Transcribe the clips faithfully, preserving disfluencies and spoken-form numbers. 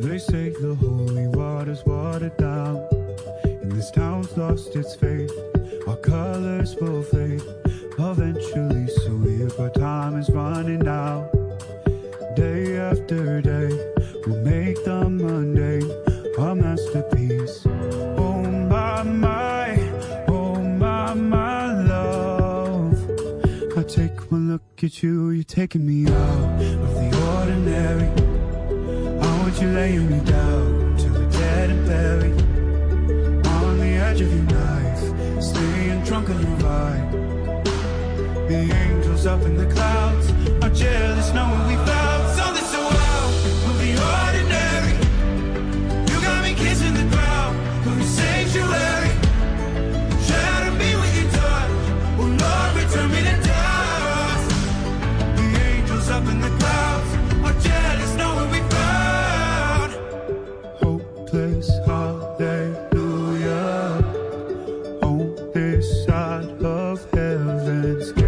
They say the holy water's watered down, and this town's lost its faith. Our colors will fade eventually, so weird, but time is running out. Day after day, we'll make the mundane a masterpiece. Oh my, my, oh my, my love. I take one look at you, you're taking me out of the ordinary. I want you laying me down till we're dead and buried. On the edge of your knife, staying drunk on your ride. The angels up in the clouds are jealous knowing we found something so out of the ordinary. You got me kissing the ground from your sanctuary. Shadow me with your touch, oh Lord, return me to dust. The angels up in the clouds are jealous knowing we found hopeless hallelujah on this side of heaven's gate.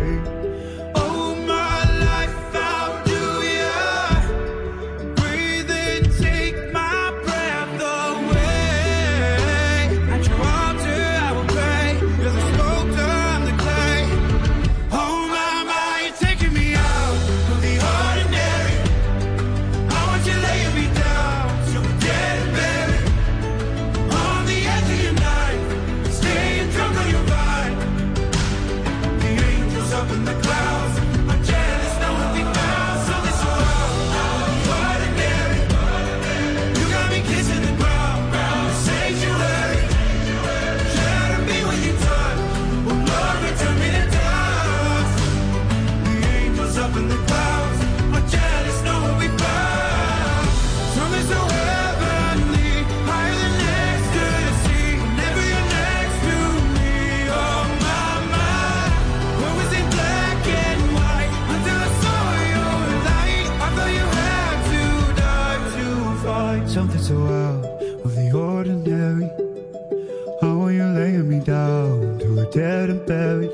Something so out of the ordinary. How are you laying me down till we're dead and buried?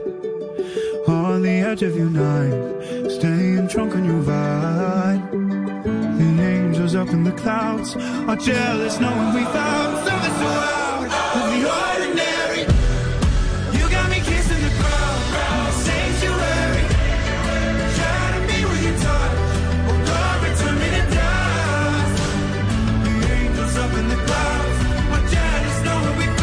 On the edge of your knife, staying drunk on your ride. The angels up in the clouds are jealous knowing we found something so out of the ordinary. You got me kissing the ground from the sanctuary. Shadow me with your touch, oh Lord, return me to dust. The angels up in the clouds are jealous knowing we found.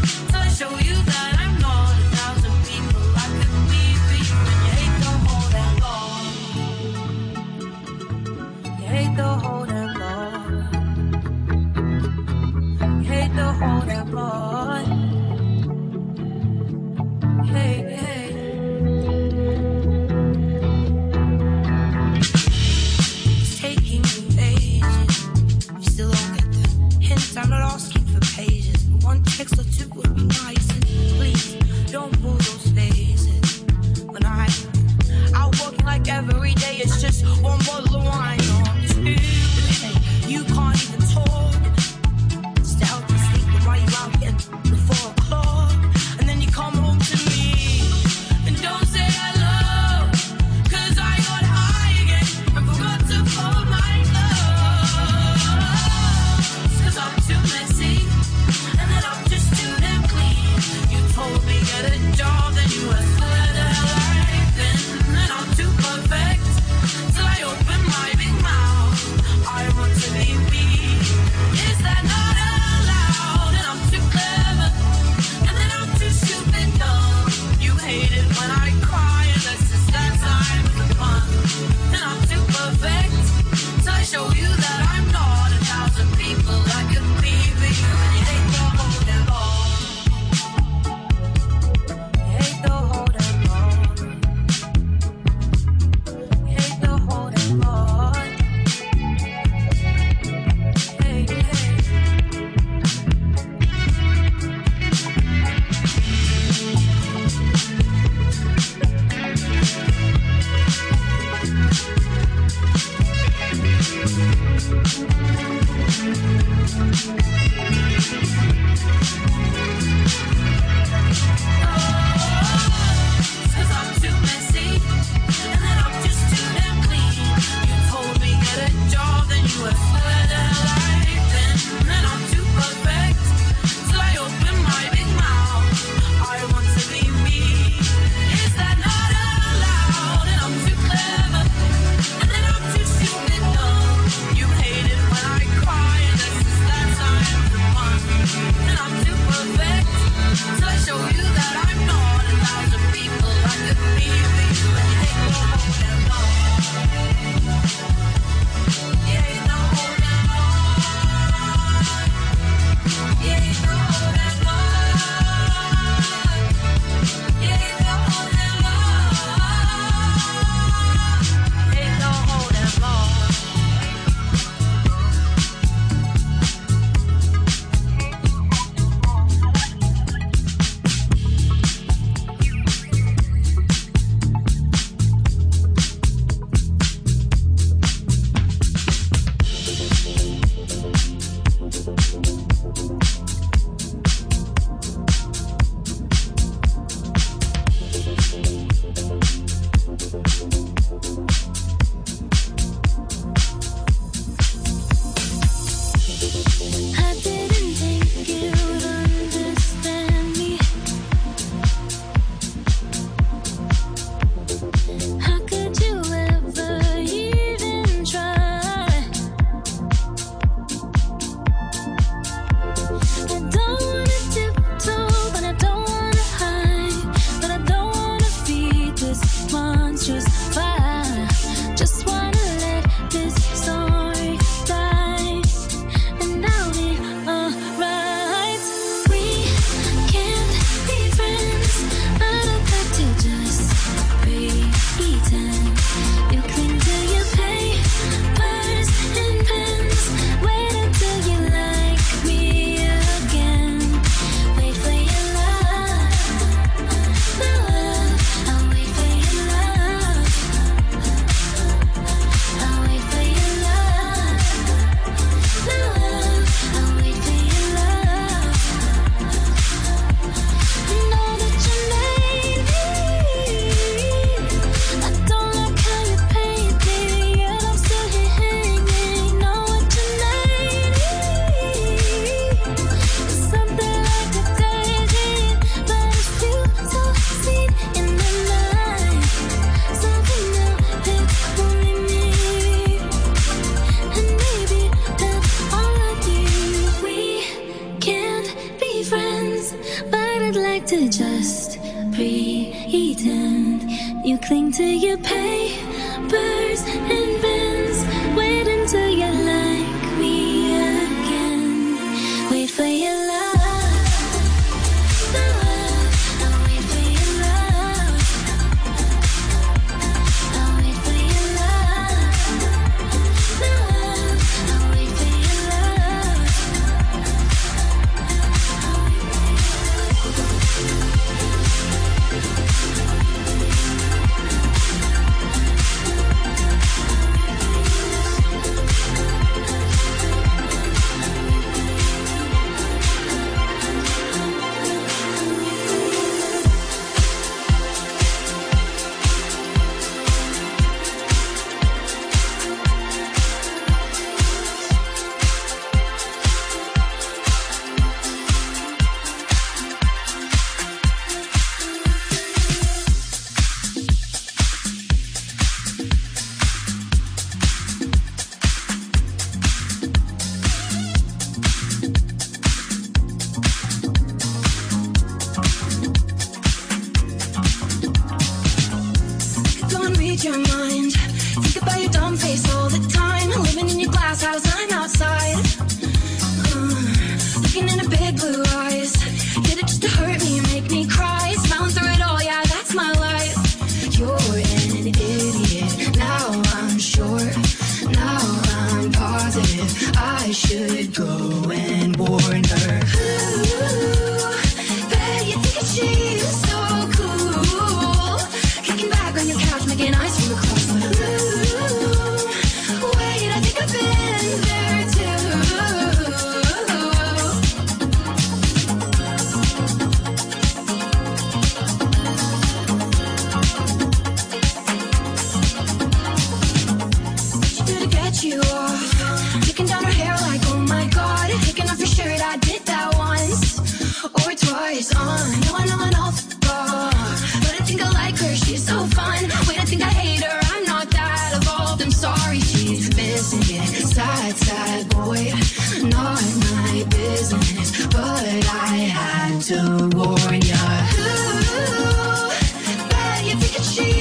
Show you that I'm not a thousand people. I could be for you and you hate the whole that to warn ya. Ooh, bet you think it's cheap.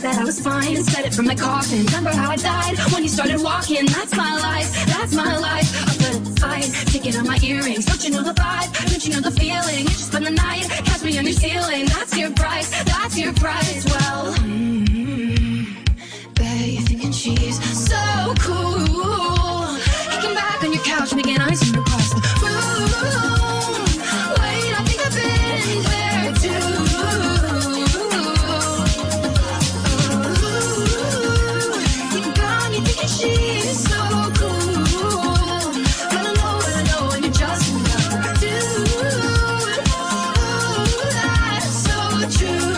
said that I was fine and said it from the coffin. Remember how I died when you started walking? That's my life, that's my life. I put up a fight, taking out my earrings. Don't you know the vibe? Don't you know the feeling? You just spend the night, catch me on your ceiling. That's your price, that's your price. Well, mm-hmm. Bet you're thinking she's so cool. Kicking back on your couch, making eyes from across the room. Wait, I think I've been there too. She's so cool. But I know, but I know, and you just never do. Ooh, that's so true.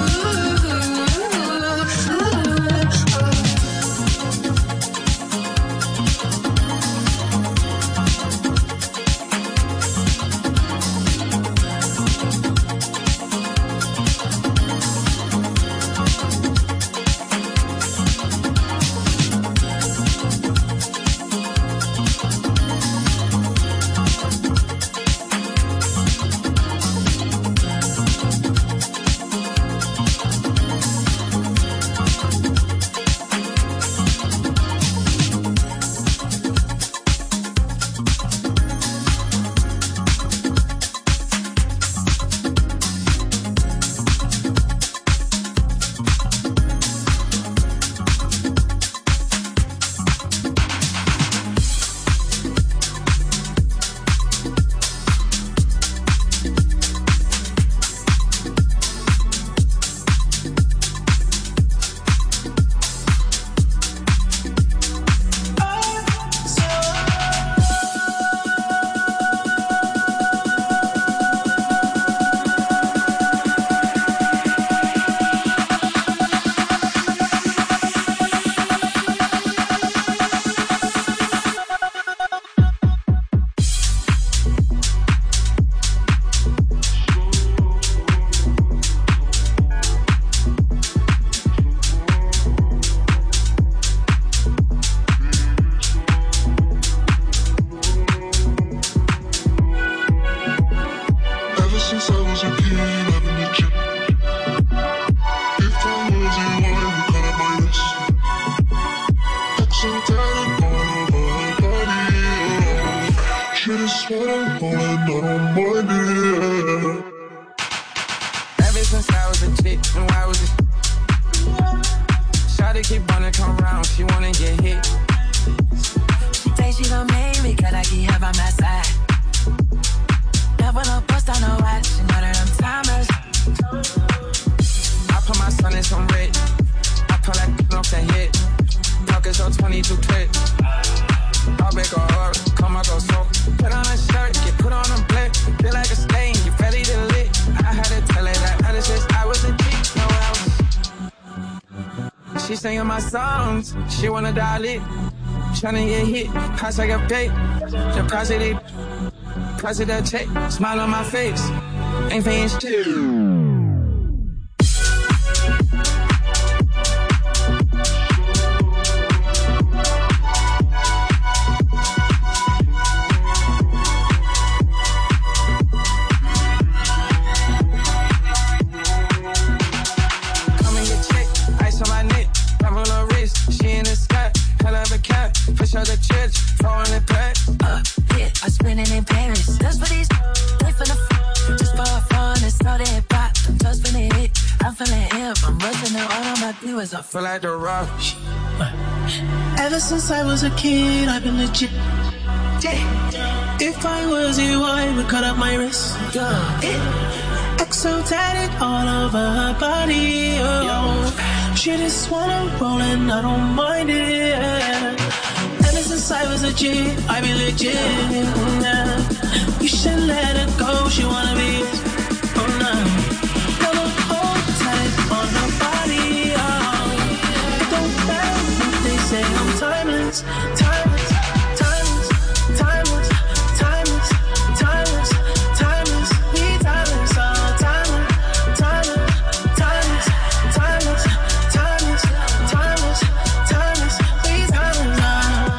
She wanna dial it, tryna get hit. Price like a pay, the price of the price of that check. Smile on my face, ain't paying shit. I feel like the rock. Ever since I was a kid, I've been legit. If I was you, I would cut up my wrist. X O tatted all over her body. Oh. She just wanna roll and I don't mind it. Ever since I was a G, I be legit. You should let her go, she wanna be. Oh no. Never hold tight on her body. Oh. Say I'm timeless, timeless, timeless, timeless, timeless, timeless, timeless, we timeless, oh, timeless, timeless, timeless, timeless, timeless, timeless, timeless, we timeless, oh.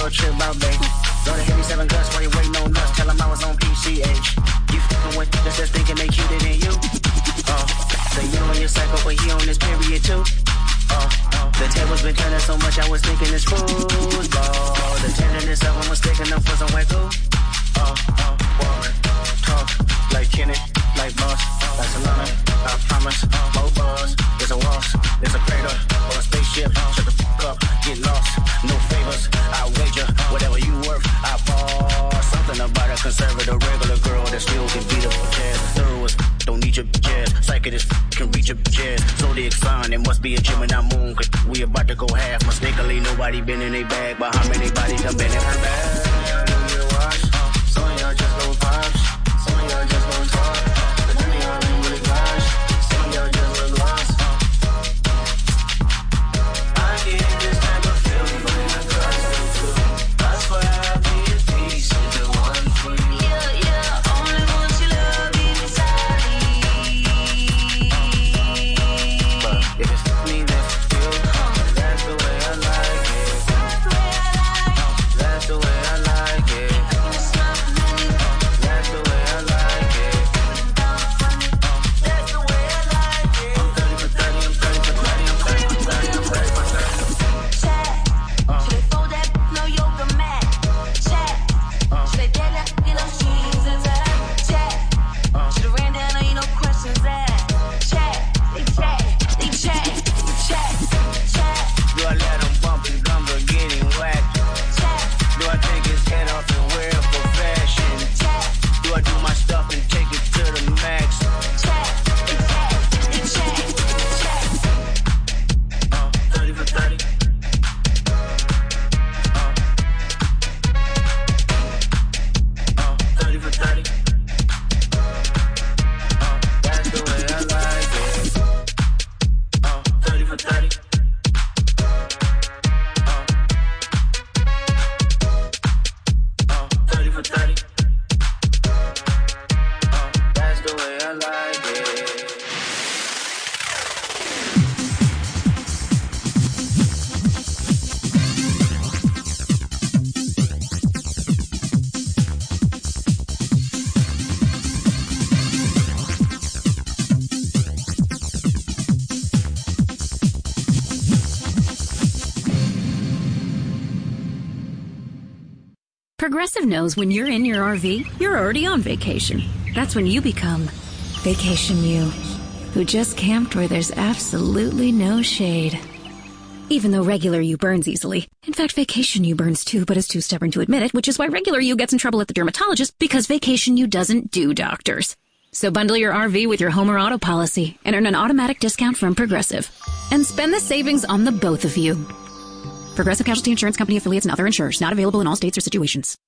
road trip out, babe. Go to hit me seven guts while you waiting on us. Tell them I was on P C H. You fucking with niggas just thinking they cuter than you. Uh, so you on your cycle, but he on this period too. Uh, uh, the table's been turning so much, I was thinking it's football. The tenderness of them was sticking up for some white goo. Uh, uh, walk, talk, like Kenny, like boss, like Solana, I promise, more bars, there's a waltz, there's a crater, or a spaceship, shut the fuck up, get lost, no favors, I wager, whatever you worth, I ball, something about a conservative regular girl that still can beat up for jazz, thorough as don't need your jazz, psychic as can reach your jazz, zodiac sign, it must be a Gemini moon, cause we about to go half, mistakenly nobody been in a bag, but how many bodies done been in her bag? Some of y'all just go vibes, some of y'all just go talk, but none of y'all ain't really vibes, some of y'all just look lost. I get this type of feeling when I got you too. That's why I be at peace with the one for you. Yeah, yeah, only want your love inside me. But if it's me, that's you. That's the way I like it. That's the way I like it. Progressive knows when you're in your R V, you're already on vacation. That's when you become Vacation You, who just camped where there's absolutely no shade. Even though regular you burns easily. In fact, Vacation You burns too, but is too stubborn to admit it, which is why regular you gets in trouble at the dermatologist, because Vacation You doesn't do doctors. So bundle your R V with your home or auto policy and earn an automatic discount from Progressive. And spend the savings on the both of you. Progressive Casualty Insurance Company affiliates and other insurers. Not available in all states or situations.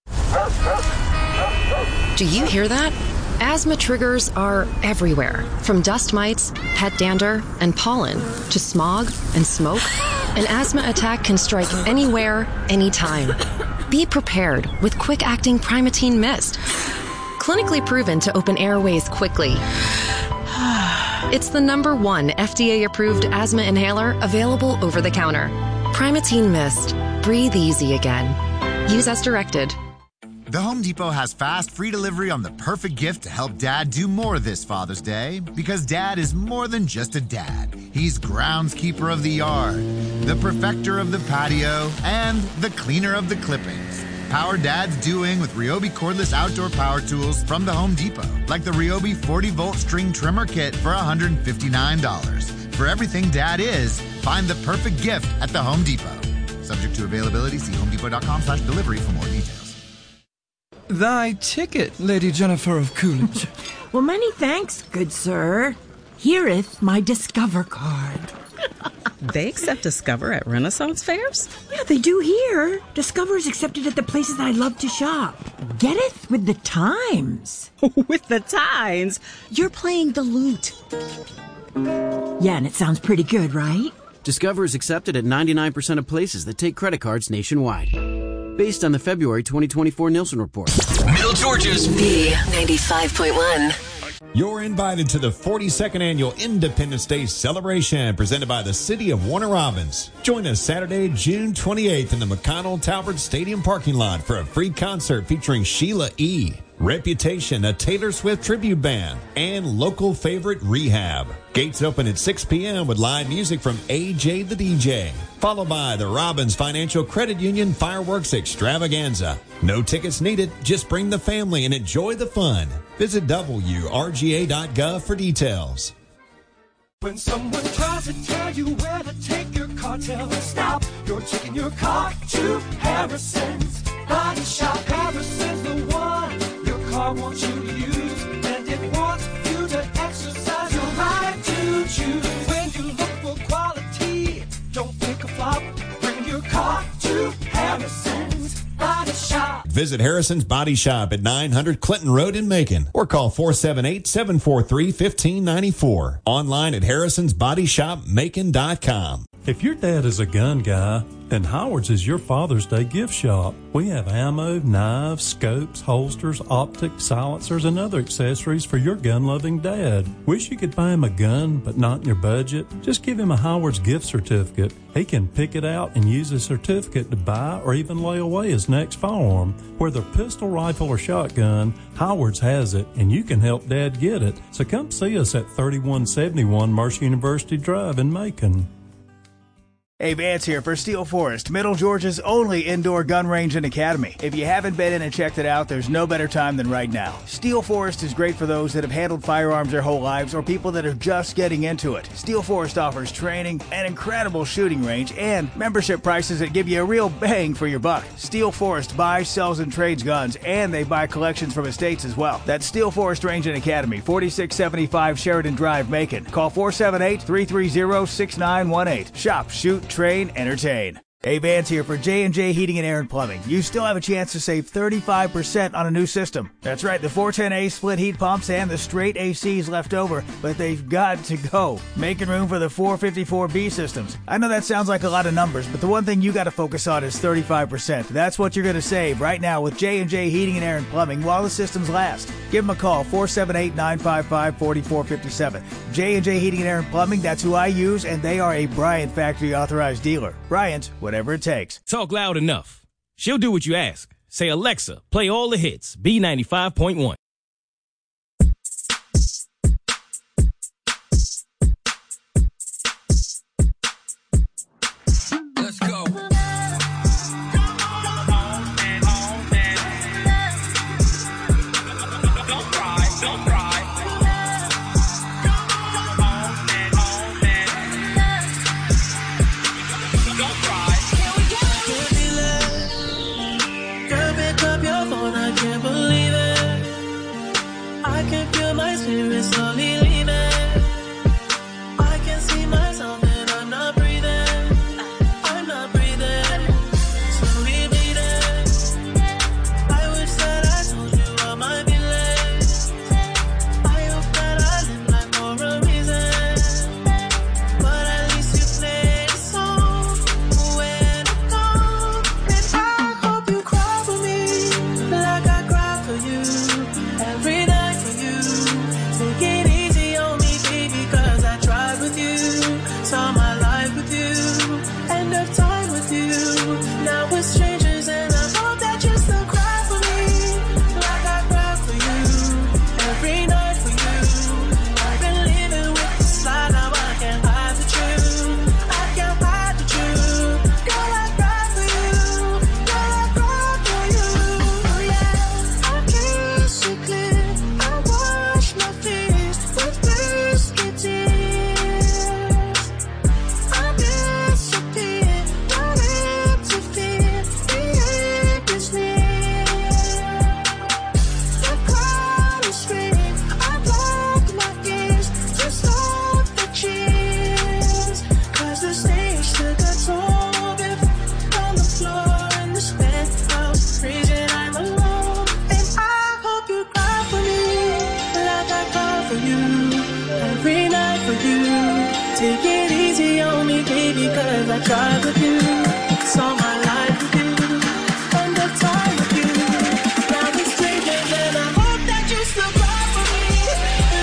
Do you hear that? Asthma triggers are everywhere. From dust mites, pet dander, and pollen, to smog and smoke. An asthma attack can strike anywhere, anytime. Be prepared with quick-acting Primatene Mist. Clinically proven to open airways quickly. It's the number one F D A-approved asthma inhaler available over the counter. Primatene Mist. Breathe easy again. Use as directed. The Home Depot has fast, free delivery on the perfect gift to help Dad do more this Father's Day. Because Dad is more than just a dad. He's groundskeeper of the yard, the perfecter of the patio, and the cleaner of the clippings. Power Dad's doing with Ryobi cordless outdoor power tools from the Home Depot. Like the Ryobi forty volt string trimmer kit for one hundred fifty-nine dollars. For everything Dad is, find the perfect gift at the Home Depot. Subject to availability, see homedepot.com slash delivery for more details. Thy ticket, Lady Jennifer of Coolidge. Well, many thanks, good sir. Hereeth my Discover card. They accept Discover at Renaissance fairs? Yeah, they do here. Discover is accepted at the places I love to shop. Getteth with the times. With the times? You're playing the lute. Yeah, and it sounds pretty good, right? Discover is accepted at ninety-nine percent of places that take credit cards nationwide. Based on the February twenty twenty-four Nielsen report. Middle Georgia's B ninety-five point one. You're invited to the forty-second Annual Independence Day celebration presented by the City of Warner Robins. Join us Saturday, June twenty-eighth in the McConnell Talbert Stadium parking lot for a free concert featuring Sheila E., Reputation, a Taylor Swift tribute band, and local favorite Rehab. Gates open at six p.m. with live music from A J the D J, followed by the Robbins Financial Credit Union Fireworks Extravaganza. No tickets needed, just bring the family and enjoy the fun. Visit W R G A dot gov for details. When someone tries to tell you where to take your car, tell them stop. You're taking your car to Harrison's Body Shop. Harrison's the one your car wants you to use, and it wants you to exercise your right to choose. When you look for quality, don't think a flop. Bring your car to Harrison's Body Shop. Visit Harrison's Body Shop at nine hundred Clinton Road in Macon or call four seven eight, seven four three, one five nine four. Online at harrisons body shop macon dot com. If your dad is a gun guy, then Howard's is your Father's Day gift shop. We have ammo, knives, scopes, holsters, optics, silencers, and other accessories for your gun-loving dad. Wish you could buy him a gun, but not in your budget? Just give him a Howard's gift certificate. He can pick it out and use the certificate to buy or even lay away his next firearm. Whether pistol, rifle, or shotgun, Howard's has it, and you can help Dad get it. So come see us at thirty-one seventy-one Mercer University Drive in Macon. Hey, Vance here for Steel Forest, Middle Georgia's only indoor gun range and academy. If you haven't been in and checked it out, there's no better time than right now. Steel Forest is great for those that have handled firearms their whole lives or people that are just getting into it. Steel Forest offers training, an incredible shooting range, and membership prices that give you a real bang for your buck. Steel Forest buys, sells, and trades guns, and they buy collections from estates as well. That's Steel Forest Range and Academy, forty-six seventy-five Sheridan Drive, Macon. Call four seven eight, three three zero, six nine one eight. Shop, shoot, train, entertain. Hey, Vance here for J and J Heating and Air and Plumbing. You still have a chance to save thirty-five percent on a new system. That's right, the four ten A split heat pumps and the straight A Cs left over, but they've got to go. Making room for the four fifty-four B systems. I know that sounds like a lot of numbers, but the one thing you got to focus on is thirty-five percent. That's what you're going to save right now with J and J Heating and Air and Plumbing while the systems last. Give them a call, four seven eight, nine five five, four four five seven. J and J Heating and Air and Plumbing, that's who I use, and they are a Bryant Factory authorized dealer. Bryant, whatever it takes. Talk loud enough. She'll do what you ask. Say, Alexa, play all the hits. B ninety-five point one. Let's go. Don't cry, don't cry. Don't cry. Girl, pick up your phone, I can't believe it. I can feel my spirit slowly leaving. I can see myself and I'm not breathing. I'm not breathing. Slowly bleeding. I wish that I told you all my feelings. I hope that I live life for a reason. But at least you play the song when I'm gone. And I hope you cry for me like I cry for you every night for you. Take it easy on me, baby, cause I tried with you. Saw my life with you, end of time with you. Now we're strangers and I hope that you still cry for me like I cry for you every night for you. I've been living with this lie, now I can't hide the truth. I can't hide the truth. Girl, I cry for you. Girl, I cry for you. Oh yeah, I kiss you clear. I wash my fears with whiskey tears. I disappear, not interfere. The ink is near. The crowd is screaming. I block my ears, just off the cheers. Cause the stage took a toll of it. On the floor in this penthouse, freezing, I'm alone. And I hope you cry for me like I cry for you every night for you. Take it easy on me, baby, cause I tried with you. Saw my life with you, end of time with you. Now we're strangers and I hope that you still cry for me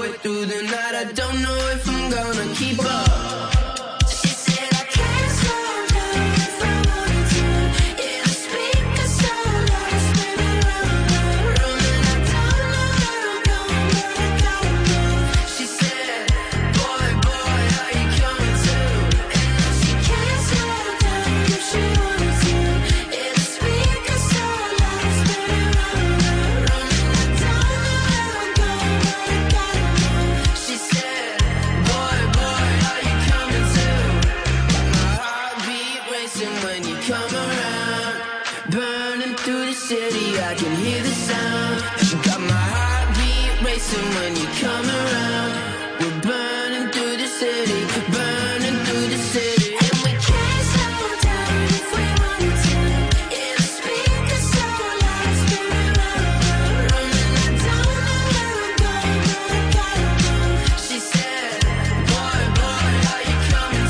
halfway through the night, I don't know if I'm gonna keep up. When you come around, we're burning through the city, burning through the city. And we can't slow down if we wanted to. Yeah, the speakers so loud, spinning round, running. I don't know where I'm going, but I gotta move. She said, boy, boy, are you coming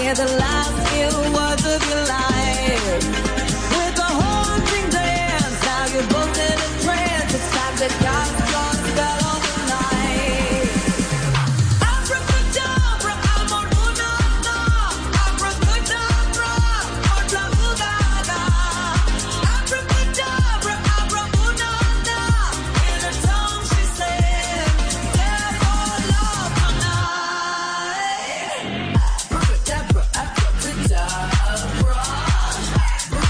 Hear the last few words of your life. With a haunting dance, now you're both in a trance. It's time to cast your spell on the night. Abracadabra, amor, una, na. Abracadabra, otra bugada. Abracadabra, abra, una, na. In her tongue she said, "There for love tonight." Abracadabra, abracadabra.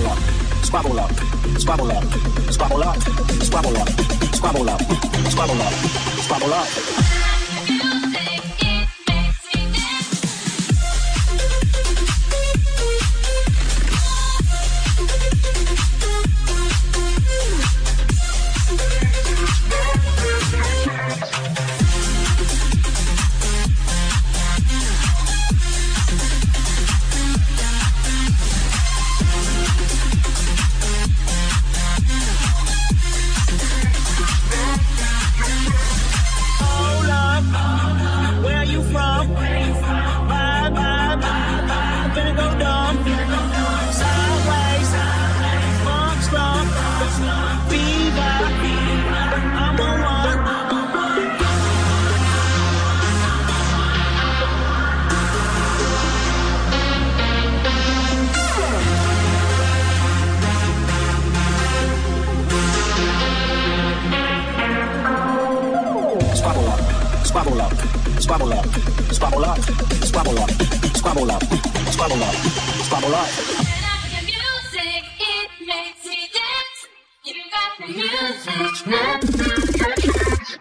Squabble up, squabble up, squabble up, squabble up, squabble up, squabble up, squabble up, squabble up. Squabble up, squabble up, squabble up, squabble up, squabble up, squabble up, squabble up. Music, it makes me dance. You got the music, not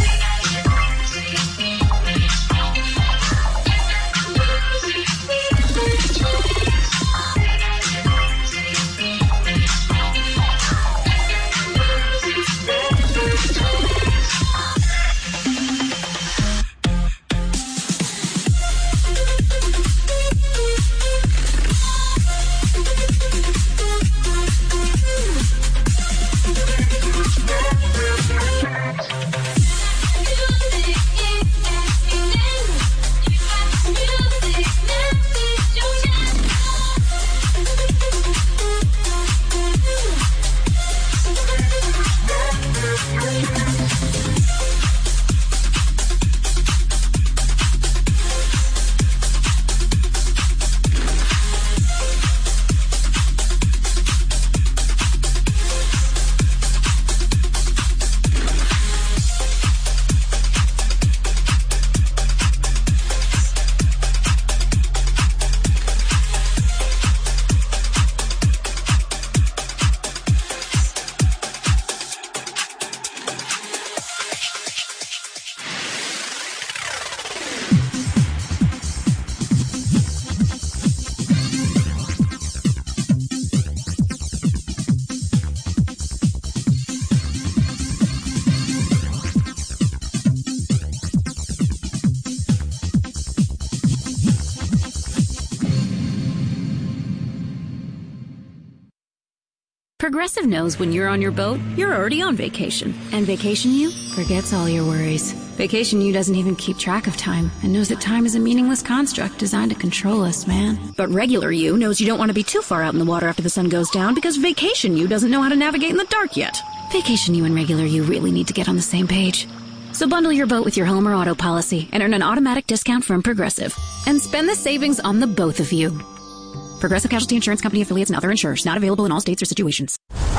Progressive knows when you're on your boat, you're already on vacation. And Vacation You forgets all your worries. Vacation You doesn't even keep track of time and knows that time is a meaningless construct designed to control us, man. But Regular You knows you don't want to be too far out in the water after the sun goes down because Vacation You doesn't know how to navigate in the dark yet. Vacation You and Regular You really need to get on the same page. So bundle your boat with your home or auto policy and earn an automatic discount from Progressive. And spend the savings on the both of you. Progressive Casualty Insurance Company affiliates and other insurers. Not available in all states or situations.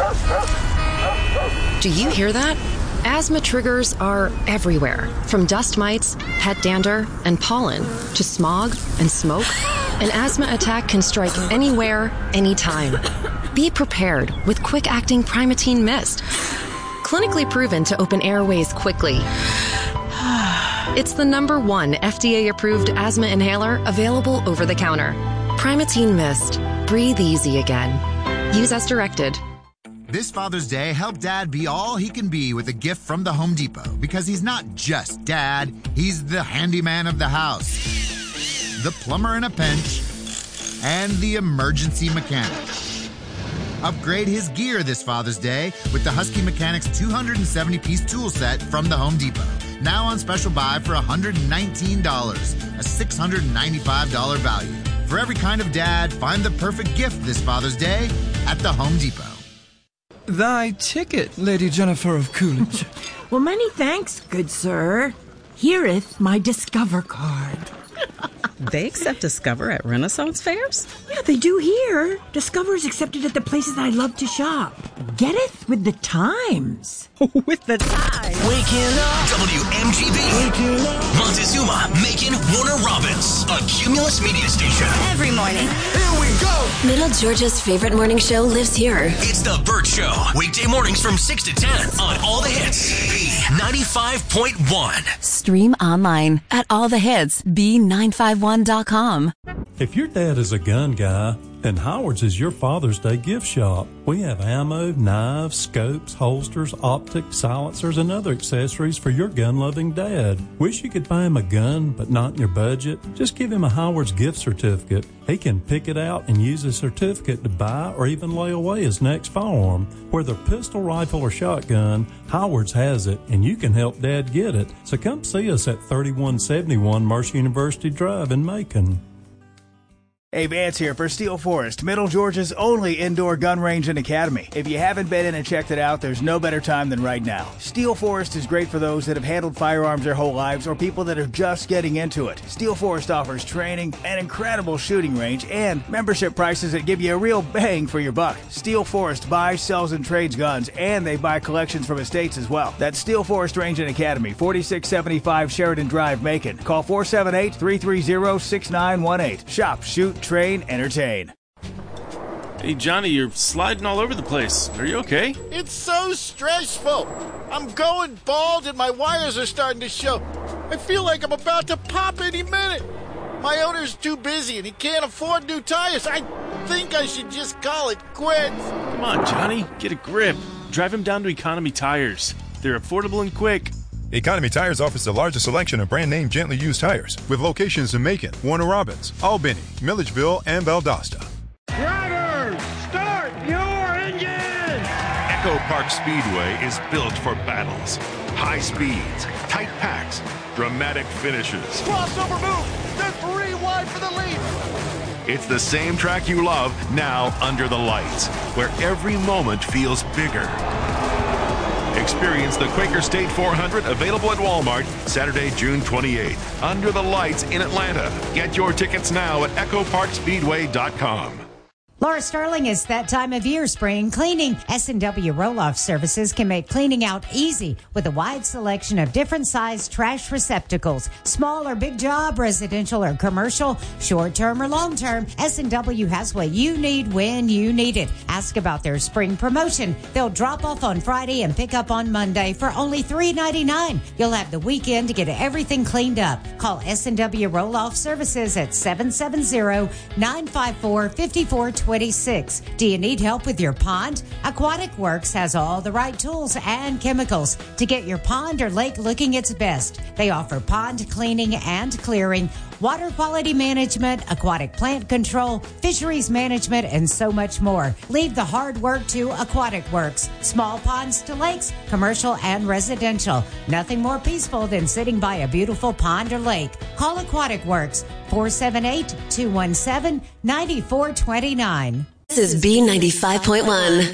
Do you hear that? Asthma triggers are everywhere. From dust mites, pet dander, and pollen to smog and smoke. An asthma attack can strike anywhere, anytime. Be prepared with quick-acting Primatene Mist. Clinically proven to open airways quickly. It's the number one F D A-approved asthma inhaler available over the counter. Primatene Mist. Breathe easy again. Use as directed. This Father's Day, help Dad be all he can be with a gift from the Home Depot, because he's not just Dad, he's the handyman of the house, the plumber in a pinch, and the emergency mechanic. Upgrade his gear this Father's Day with the Husky Mechanics two hundred seventy piece tool set from the Home Depot. Now on special buy for one hundred nineteen dollars, a six hundred ninety-five dollars value. For every kind of dad, find the perfect gift this Father's Day at the Home Depot. Thy ticket, Lady Jennifer of Coolidge. Well, many thanks, good sir. Hereeth my Discover card. They accept Discover at Renaissance fairs? Yeah, they do here. Discover is accepted at the places I love to shop. Get it? With the times. With the times. Waking up. W M G B. Waking up. Montezuma, Macon, Warner Robins. A Cumulus media station. Every morning. Here we go. Middle Georgia's favorite morning show lives here. It's The Burt Show. Weekday mornings from six to ten on All the Hits. B ninety-five point one. Stream online at all the hits b nine five one dot com. If your dad is a gun guy, then Howard's is your Father's Day gift shop. We have ammo, knives, scopes, holsters, optics, silencers, and other accessories for your gun-loving dad. Wish you could buy him a gun, but not in your budget? Just give him a Howard's gift certificate. He can pick it out and use the certificate to buy or even lay away his next firearm. Whether pistol, rifle, or shotgun, Howard's has it, and you can help Dad get it. So come see us at thirty-one seventy-one Mercer University Drive in Macon. Hey, Vance here for Steel Forest, Middle Georgia's only indoor gun range and academy. If you haven't been in and checked it out, there's no better time than right now. Steel Forest is great for those that have handled firearms their whole lives or people that are just getting into it. Steel Forest offers training, an incredible shooting range, and membership prices that give you a real bang for your buck. Steel Forest buys, sells, and trades guns, and they buy collections from estates as well. That's Steel Forest Range and Academy, forty-six seventy-five Sheridan Drive, Macon. Call four seven eight, three three zero, six nine one eight. Shop, shoot, train, entertain. Hey, Johnny, you're sliding all over the place. Are you okay? It's so stressful. I'm going bald and my wires are starting to show. I feel like I'm about to pop any minute. My owner's too busy and he can't afford new tires. I think I should just call it quits. Come on, Johnny, get a grip. Drive him down to Economy Tires. They're affordable and quick. Economy Tires offers the largest selection of brand-name gently used tires, with locations in Macon, Warner Robins, Albany, Milledgeville, and Valdosta. Drivers, start your engine! Echo Park Speedway is built for battles. High speeds, tight packs, dramatic finishes. Crossover move! They're three wide for the lead! It's the same track you love, now under the lights, where every moment feels bigger. Experience the Quaker State four hundred, available at Walmart Saturday, June twenty-eighth. Under the lights in Atlanta. Get your tickets now at echo park speedway dot com. Laura Sterling, is that time of year, spring cleaning. S and W Roll-Off Services can make cleaning out easy with a wide selection of different sized trash receptacles. Small or big job, residential or commercial, short-term or long-term, S and W has what you need when you need it. Ask about their spring promotion. They'll drop off on Friday and pick up on Monday for only three ninety-nine. You'll have the weekend to get everything cleaned up. Call S and W Roll-Off Services at seven seven zero, nine five four, five four two six. Do you need help with your pond? Aquatic Works has all the right tools and chemicals to get your pond or lake looking its best. They offer pond cleaning and clearing, water quality management, aquatic plant control, fisheries management, and so much more. Leave the hard work to Aquatic Works. Small ponds to lakes, commercial and residential. Nothing more peaceful than sitting by a beautiful pond or lake. Call Aquatic Works, four seven eight, two one seven, nine four two nine. This is B ninety-five point one.